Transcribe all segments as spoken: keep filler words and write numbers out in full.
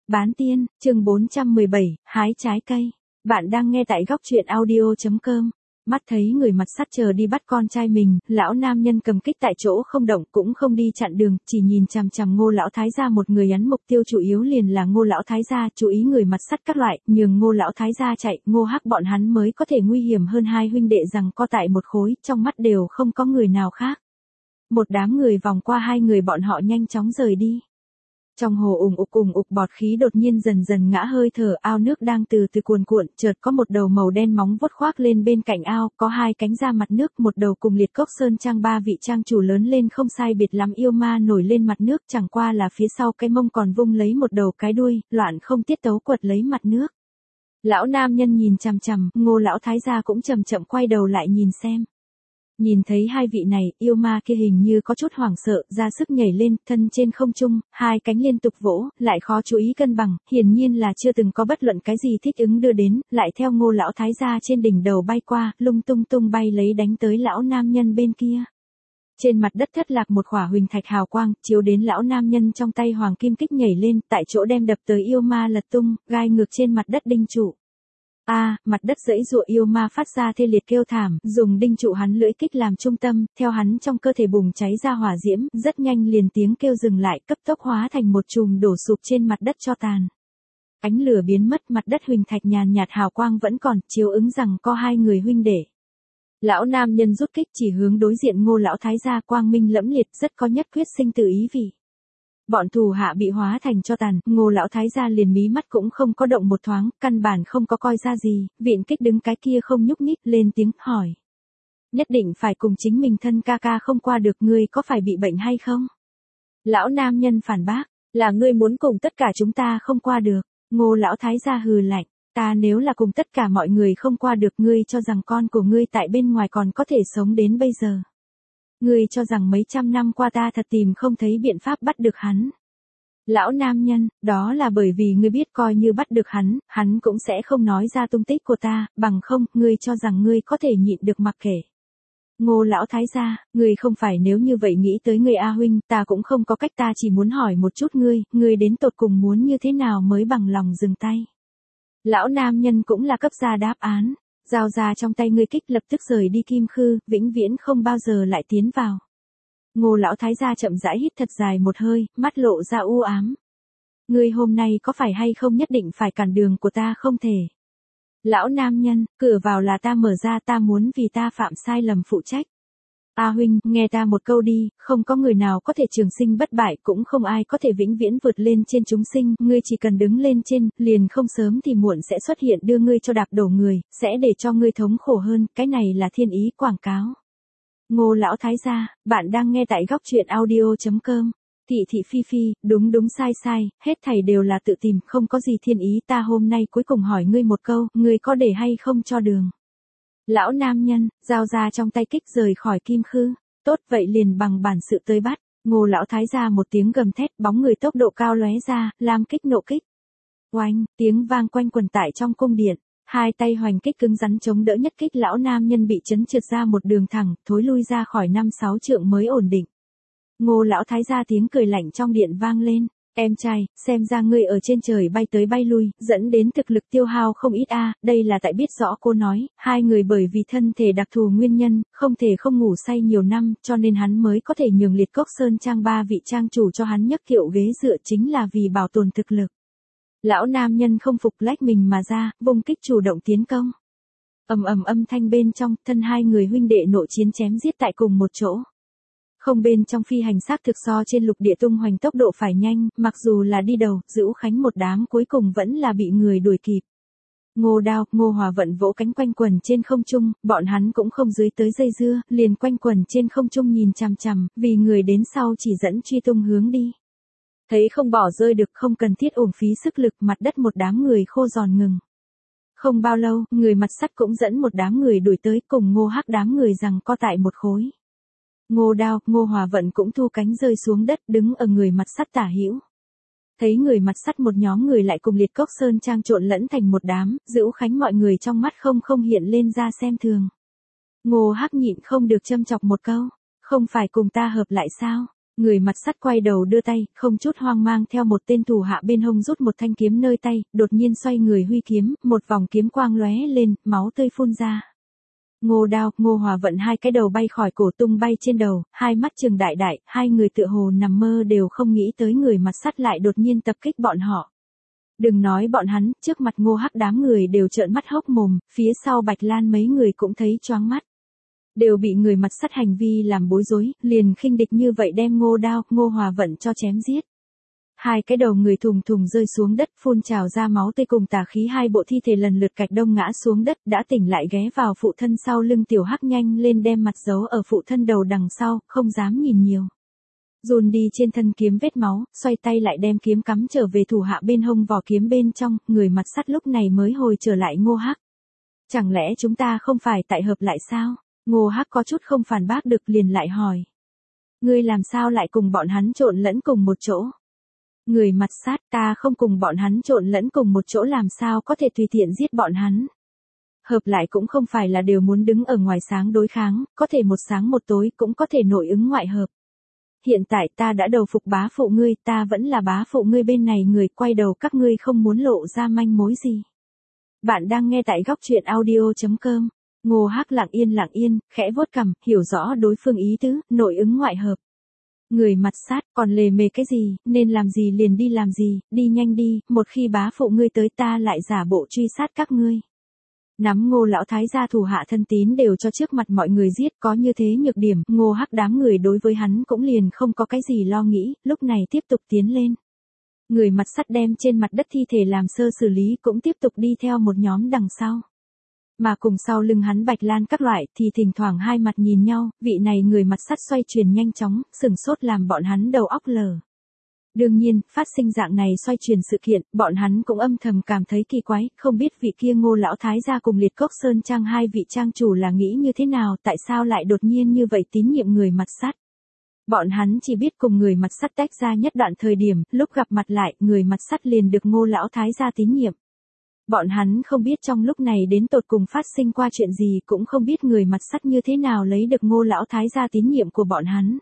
Bán tiên, chương bốn trăm mười bảy, hái trái cây. Bạn đang nghe tại góc truyện audio chấm com. Mắt thấy người mặt sắt chờ đi bắt con trai mình, lão nam nhân cầm kích tại chỗ không động cũng không đi chặn đường, chỉ nhìn chằm chằm Ngô lão thái gia, một người nhắm mục tiêu chủ yếu liền là Ngô lão thái gia, chú ý người mặt sắt các loại, nhường Ngô lão thái gia chạy, Ngô Hắc bọn hắn mới có thể nguy hiểm hơn hai huynh đệ rằng co tại một khối, trong mắt đều không có người nào khác. Một đám người vòng qua hai người bọn họ nhanh chóng rời đi. Trong hồ ùng ục ùng ục bọt khí đột nhiên dần dần ngã hơi thở, ao nước đang từ từ cuồn cuộn, chợt có một đầu màu đen móng vuốt khoác lên bên cạnh ao, có hai cánh ra mặt nước, một đầu cùng Liệt Cốc Sơn Trang ba vị trang chủ lớn lên không sai biệt lắm yêu ma nổi lên mặt nước, chẳng qua là phía sau cái mông còn vung lấy một đầu cái đuôi, loạn không tiết tấu quật lấy mặt nước. Lão nam nhân nhìn chằm chằm, Ngô lão thái gia cũng chậm chậm quay đầu lại nhìn xem. Nhìn thấy hai vị này, yêu ma kia hình như có chút hoảng sợ, ra sức nhảy lên, thân trên không trung, hai cánh liên tục vỗ, lại khó chú ý cân bằng, hiển nhiên là chưa từng có bất luận cái gì thích ứng đưa đến, lại theo Ngô lão thái gia trên đỉnh đầu bay qua, lung tung tung bay lấy đánh tới lão nam nhân bên kia. Trên mặt đất thất lạc một khỏa huỳnh thạch hào quang, chiếu đến lão nam nhân trong tay hoàng kim kích nhảy lên, tại chỗ đem đập tới yêu ma lật tung, gai ngược trên mặt đất đinh trụ. A, à, mặt đất dãy giụa, yêu ma phát ra thê liệt kêu thảm, dùng đinh trụ hắn lưỡi kích làm trung tâm, theo hắn trong cơ thể bùng cháy ra hỏa diễm, rất nhanh liền tiếng kêu dừng lại, cấp tốc hóa thành một chùm đổ sụp trên mặt đất cho tàn. Ánh lửa biến mất, mặt đất huỳnh thạch nhàn nhạt hào quang vẫn còn, chiếu ứng rằng có hai người huynh đệ. Lão nam nhân rút kích chỉ hướng đối diện Ngô lão thái gia, quang minh lẫm liệt, rất có nhất quyết sinh tử ý vị. Bọn thù hạ bị hóa thành cho tàn, Ngô lão thái gia liền mí mắt cũng không có động một thoáng, căn bản không có coi ra gì, viện kích đứng cái kia không nhúc nhích, lên tiếng hỏi. Nhất định phải cùng chính mình thân ca ca không qua được, ngươi có phải bị bệnh hay không? Lão nam nhân phản bác, là ngươi muốn cùng tất cả chúng ta không qua được. Ngô lão thái gia hừ lạnh, ta nếu là cùng tất cả mọi người không qua được, ngươi cho rằng con của ngươi tại bên ngoài còn có thể sống đến bây giờ. Ngươi cho rằng mấy trăm năm qua ta thật tìm không thấy biện pháp bắt được hắn. Lão nam nhân, đó là bởi vì ngươi biết coi như bắt được hắn, hắn cũng sẽ không nói ra tung tích của ta, bằng không, ngươi cho rằng ngươi có thể nhịn được mặc kệ. Ngô lão thái gia, ngươi không phải nếu như vậy nghĩ tới ngươi A huynh, ta cũng không có cách, ta chỉ muốn hỏi một chút ngươi, ngươi đến tột cùng muốn như thế nào mới bằng lòng dừng tay. Lão nam nhân cũng là cấp ra đáp án. Giao ra trong tay ngươi kích, lập tức rời đi Kim Khư, vĩnh viễn không bao giờ lại tiến vào. Ngô lão thái gia chậm rãi hít thật dài một hơi, mắt lộ ra u ám. Ngươi hôm nay có phải hay không nhất định phải cản đường của ta không thể. Lão nam nhân, cửa vào là ta mở ra, ta muốn vì ta phạm sai lầm phụ trách. A huynh, nghe ta một câu đi, không có người nào có thể trường sinh bất bại, cũng không ai có thể vĩnh viễn vượt lên trên chúng sinh, ngươi chỉ cần đứng lên trên, liền không sớm thì muộn sẽ xuất hiện đưa ngươi cho đạp đổ người, sẽ để cho ngươi thống khổ hơn, cái này là thiên ý quảng cáo. Ngô lão thái gia, bạn đang nghe tại góc truyện audio chấm com. Thị thị phi phi, đúng đúng sai sai, hết thảy đều là tự tìm, không có gì thiên ý, ta hôm nay cuối cùng hỏi ngươi một câu, ngươi có để hay không cho đường. Lão nam nhân, giao ra trong tay kích rời khỏi Kim Khư. Tốt vậy liền bằng bản sự tới bắt. Ngô lão thái gia một tiếng gầm thét, bóng người tốc độ cao lóe ra, lam kích nộ kích. Oanh, tiếng vang quanh quần tại trong cung điện. Hai tay hoành kích cứng rắn chống đỡ nhất kích, lão nam nhân bị chấn trượt ra một đường thẳng, thối lui ra khỏi năm sáu trượng mới ổn định. Ngô lão thái gia tiếng cười lạnh trong điện vang lên. Em trai, xem ra ngươi ở trên trời bay tới bay lui, dẫn đến thực lực tiêu hao không ít a, đây là tại biết rõ cô nói, hai người bởi vì thân thể đặc thù nguyên nhân, không thể không ngủ say nhiều năm, cho nên hắn mới có thể nhường Liệt Cốc Sơn Trang ba vị trang chủ cho hắn nhấc kiệu ghế dựa, chính là vì bảo tồn thực lực. Lão nam nhân không phục, lách mình mà ra, vung kích chủ động tiến công. Ầm ầm âm thanh bên trong, thân hai người huynh đệ nội chiến chém giết tại cùng một chỗ. Không, bên trong phi hành xác thực so trên lục địa tung hoành tốc độ phải nhanh, mặc dù là đi đầu, Dữu Khánh một đám cuối cùng vẫn là bị người đuổi kịp. Ngô Đao, Ngô Hòa Vận vỗ cánh quanh quần trên không trung, bọn hắn cũng không dưới tới dây dưa, liền quanh quần trên không trung nhìn chằm chằm, vì người đến sau chỉ dẫn truy tung hướng đi. Thấy không bỏ rơi được, không cần thiết uổng phí sức lực, mặt đất một đám người khô giòn ngừng. Không bao lâu, người mặt sắt cũng dẫn một đám người đuổi tới, cùng Ngô Hắc đám người rằng co tại một khối. Ngô Đao, Ngô Hòa Vận cũng thu cánh rơi xuống đất, đứng ở người mặt sắt tả hữu. Thấy người mặt sắt một nhóm người lại cùng Liệt Cốc Sơn Trang trộn lẫn thành một đám, Dữu Khánh mọi người trong mắt không không hiện lên ra xem thường. Ngô Hắc nhịn không được châm chọc một câu, không phải cùng ta hợp lại sao? Người mặt sắt quay đầu đưa tay, không chút hoang mang theo một tên thủ hạ bên hông rút một thanh kiếm nơi tay, đột nhiên xoay người huy kiếm, một vòng kiếm quang lóe lên, máu tươi phun ra. Ngô Đao, Ngô Hòa Vận hai cái đầu bay khỏi cổ tung bay trên đầu, hai mắt trừng đại đại, hai người tựa hồ nằm mơ đều không nghĩ tới người mặt sắt lại đột nhiên tập kích bọn họ. Đừng nói bọn hắn, trước mặt Ngô Hắc đám người đều trợn mắt hốc mồm, phía sau Bạch Lan mấy người cũng thấy choáng mắt. Đều bị người mặt sắt hành vi làm bối rối, liền khinh địch như vậy đem Ngô Đao, Ngô Hòa Vận cho chém giết. Hai cái đầu người thùng thùng rơi xuống đất, phun trào ra máu tươi cùng tà khí, hai bộ thi thể lần lượt cạch đông ngã xuống đất, đã tỉnh lại ghé vào phụ thân sau lưng Tiểu Hắc nhanh lên đem mặt giấu ở phụ thân đầu đằng sau, không dám nhìn nhiều. Dùn đi trên thân kiếm vết máu, xoay tay lại đem kiếm cắm trở về thủ hạ bên hông vỏ kiếm bên trong, người mặt sắt lúc này mới hồi trở lại Ngô Hắc. Chẳng lẽ chúng ta không phải tại hợp lại sao? Ngô Hắc có chút không phản bác được liền lại hỏi. Ngươi làm sao lại cùng bọn hắn trộn lẫn cùng một chỗ? Người mặt sát, ta không cùng bọn hắn trộn lẫn cùng một chỗ, làm sao có thể tùy tiện giết bọn hắn. Hợp lại cũng không phải là đều muốn đứng ở ngoài sáng đối kháng, có thể một sáng một tối, cũng có thể nội ứng ngoại hợp. Hiện tại ta đã đầu phục bá phụ ngươi, ta vẫn là bá phụ ngươi bên này người, quay đầu các ngươi không muốn lộ ra manh mối gì. Bạn đang nghe tại góc truyện audio chấm com. Ngô Hắc lặng yên lặng yên, khẽ vuốt cằm, hiểu rõ đối phương ý tứ, nội ứng ngoại hợp. Người mặt sát, còn lề mề cái gì, nên làm gì liền đi làm gì, đi nhanh đi, một khi bá phụ ngươi tới ta lại giả bộ truy sát các ngươi. Nắm Ngô lão thái gia thủ hạ thân tín đều cho trước mặt mọi người giết, có như thế nhược điểm, Ngô Hắc đám người đối với hắn cũng liền không có cái gì lo nghĩ, lúc này tiếp tục tiến lên. Người mặt sắt đem trên mặt đất thi thể làm sơ xử lý cũng tiếp tục đi theo một nhóm đằng sau. Mà cùng sau lưng hắn Bạch Lan các loại thì thỉnh thoảng hai mặt nhìn nhau, vị này người mặt sắt xoay chuyển nhanh chóng, sừng sốt làm bọn hắn đầu óc lờ. Đương nhiên, phát sinh dạng này xoay chuyển sự kiện, bọn hắn cũng âm thầm cảm thấy kỳ quái, không biết vị kia Ngô lão thái gia cùng Liệt Cốc Sơn Trang hai vị trang chủ là nghĩ như thế nào, tại sao lại đột nhiên như vậy tín nhiệm người mặt sắt. Bọn hắn chỉ biết cùng người mặt sắt tách ra nhất đoạn thời điểm, lúc gặp mặt lại, người mặt sắt liền được Ngô lão thái gia tín nhiệm. Bọn hắn không biết trong lúc này đến tột cùng phát sinh qua chuyện gì, cũng không biết người mặt sắt như thế nào lấy được Ngô lão thái gia tín nhiệm của bọn hắn.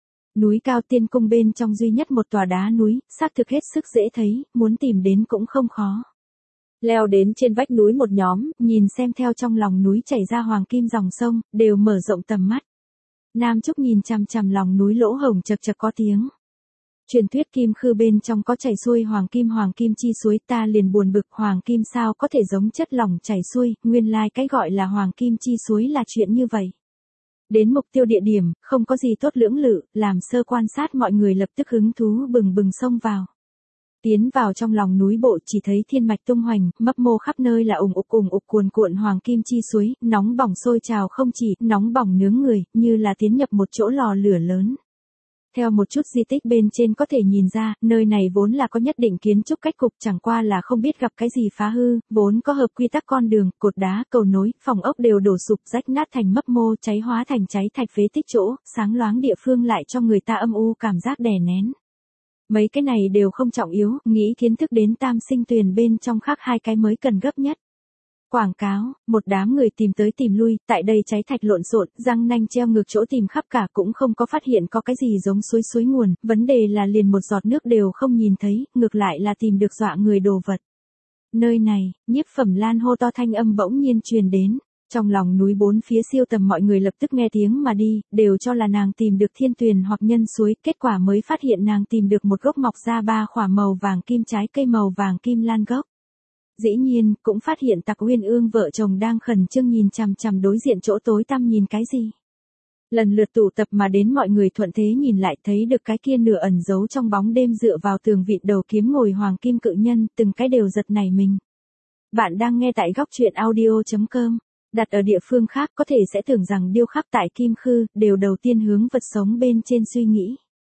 Núi cao tiên cung bên trong duy nhất một tòa đá núi, xác thực hết sức dễ thấy, muốn tìm đến cũng không khó. Leo đến trên vách núi một nhóm, nhìn xem theo trong lòng núi chảy ra hoàng kim dòng sông, đều mở rộng tầm mắt. Nam Trúc nhìn chằm chằm lòng núi lỗ hổng chật chật có tiếng. Truyền thuyết Kim Khư bên trong có chảy xuôi hoàng kim, hoàng kim chi suối, ta liền buồn bực, hoàng kim sao có thể giống chất lỏng chảy xuôi, nguyên lai like cái gọi là hoàng kim chi suối là chuyện như vậy. Đến mục tiêu địa điểm, không có gì tốt lưỡng lự, làm sơ quan sát mọi người lập tức hứng thú bừng bừng xông vào. Tiến vào trong lòng núi bộ chỉ thấy thiên mạch tung hoành, mấp mô khắp nơi là ủng ục ủng ục cuồn cuộn hoàng kim chi suối, nóng bỏng sôi trào không chỉ, nóng bỏng nướng người, như là tiến nhập một chỗ lò lửa lớn. Theo một chút di tích bên trên có thể nhìn ra, nơi này vốn là có nhất định kiến trúc cách cục, chẳng qua là không biết gặp cái gì phá hư, vốn có hợp quy tắc con đường, cột đá, cầu nối, phòng ốc đều đổ sụp rách nát thành mấp mô, cháy hóa thành cháy thạch phế tích chỗ, sáng loáng địa phương lại cho người ta âm u cảm giác đè nén. Mấy cái này đều không trọng yếu, nghĩ kiến thức đến tam sinh tuyền bên trong khác hai cái mới cần gấp nhất. Quảng cáo, một đám người tìm tới tìm lui, tại đây cháy thạch lộn xộn, răng nanh treo ngược chỗ tìm khắp cả cũng không có phát hiện có cái gì giống suối suối nguồn, vấn đề là liền một giọt nước đều không nhìn thấy, ngược lại là tìm được dọa người đồ vật. Nơi này, Nhiếp Phẩm Lan hô to thanh âm bỗng nhiên truyền đến, trong lòng núi bốn phía siêu tầm mọi người lập tức nghe tiếng mà đi, đều cho là nàng tìm được thiên tuyền hoặc nhân suối, kết quả mới phát hiện nàng tìm được một gốc mọc ra ba khỏa màu vàng kim trái cây màu vàng kim lan gốc. Dĩ nhiên, cũng phát hiện Tặc Uyên Ương vợ chồng đang khẩn trương nhìn chằm chằm đối diện chỗ tối tăm nhìn cái gì. Lần lượt tụ tập mà đến mọi người thuận thế nhìn lại thấy được cái kia nửa ẩn giấu trong bóng đêm dựa vào tường vịn đầu kiếm ngồi hoàng kim cự nhân, từng cái đều giật nảy mình. Bạn đang nghe tại góc truyện audio chấm com. Đặt ở địa phương khác có thể sẽ tưởng rằng điêu khắc tại Kim Khư, đều đầu tiên hướng vật sống bên trên suy nghĩ.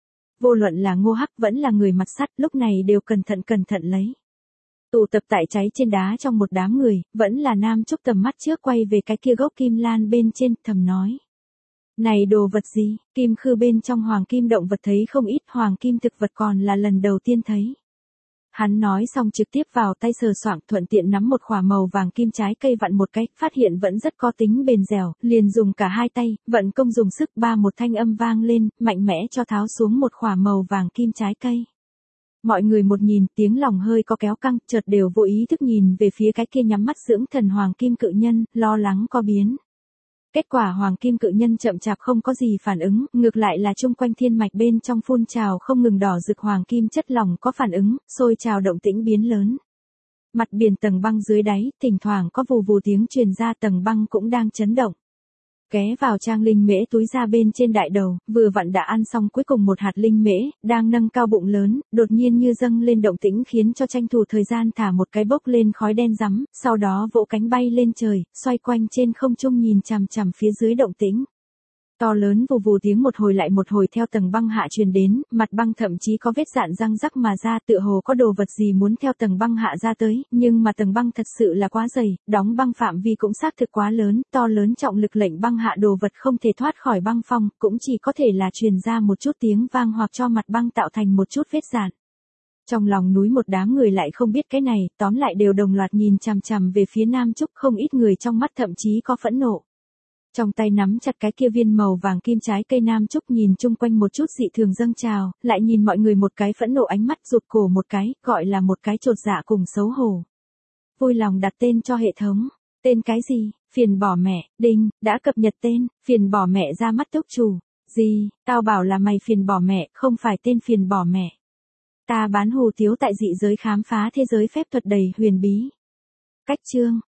Vô luận là Ngô Hắc vẫn là người mặt sắt, lúc này đều cẩn thận cẩn thận lấy. Tụ tập tại cháy trên đá trong một đám người, vẫn là Nam Trúc tầm mắt trước quay về cái kia gốc kim lan bên trên, thầm nói. Này đồ vật gì, Kim Khư bên trong hoàng kim động vật thấy không ít, hoàng kim thực vật còn là lần đầu tiên thấy. Hắn nói xong trực tiếp vào tay sờ soạng, thuận tiện nắm một khỏa màu vàng kim trái cây vặn một cái, phát hiện vẫn rất có tính bền dẻo, liền dùng cả hai tay, vận công dùng sức, ba một thanh âm vang lên, mạnh mẽ cho tháo xuống một khỏa màu vàng kim trái cây. Mọi người một nhìn, tiếng lòng hơi có kéo căng, chợt đều vô ý thức nhìn về phía cái kia nhắm mắt dưỡng thần hoàng kim cự nhân, lo lắng có biến. Kết quả hoàng kim cự nhân chậm chạp không có gì phản ứng, ngược lại là chung quanh thiên mạch bên trong phun trào không ngừng đỏ rực hoàng kim chất lỏng có phản ứng, sôi trào động tĩnh biến lớn. Mặt biển tầng băng dưới đáy, thỉnh thoảng có vù vù tiếng truyền ra, tầng băng cũng đang chấn động. Ghé vào trang linh mễ túi ra bên trên đại đầu, vừa vặn đã ăn xong cuối cùng một hạt linh mễ, đang nâng cao bụng lớn, đột nhiên như dâng lên động tĩnh khiến cho tranh thủ thời gian thả một cái bốc lên khói đen rắm, sau đó vỗ cánh bay lên trời, xoay quanh trên không trung nhìn chằm chằm phía dưới động tĩnh. To lớn vù vù tiếng một hồi lại một hồi theo tầng băng hạ truyền đến, mặt băng thậm chí có vết dạn răng rắc mà ra, tựa hồ có đồ vật gì muốn theo tầng băng hạ ra tới, nhưng mà tầng băng thật sự là quá dày, đóng băng phạm vi cũng xác thực quá lớn, to lớn trọng lực lệnh băng hạ đồ vật không thể thoát khỏi băng phong, cũng chỉ có thể là truyền ra một chút tiếng vang hoặc cho mặt băng tạo thành một chút vết dạn. Trong lòng núi một đám người lại không biết cái này, tóm lại đều đồng loạt nhìn chằm chằm về phía Nam Trúc, không ít người trong mắt thậm chí có phẫn nộ. Trong tay nắm chặt cái kia viên màu vàng kim trái cây, Nam Trúc nhìn chung quanh một chút dị thường dâng trào, lại nhìn mọi người một cái phẫn nộ ánh mắt, rụt cổ một cái, gọi là một cái chột dạ cùng xấu hổ. Vui lòng đặt tên cho hệ thống. Tên cái gì? Phiền bỏ mẹ, đinh, đã cập nhật tên, phiền bỏ mẹ ra mắt túc chủ. Gì, tao bảo là mày phiền bỏ mẹ, không phải tên phiền bỏ mẹ. Ta bán hù tiếu tại dị giới khám phá thế giới phép thuật đầy huyền bí. Cách chương.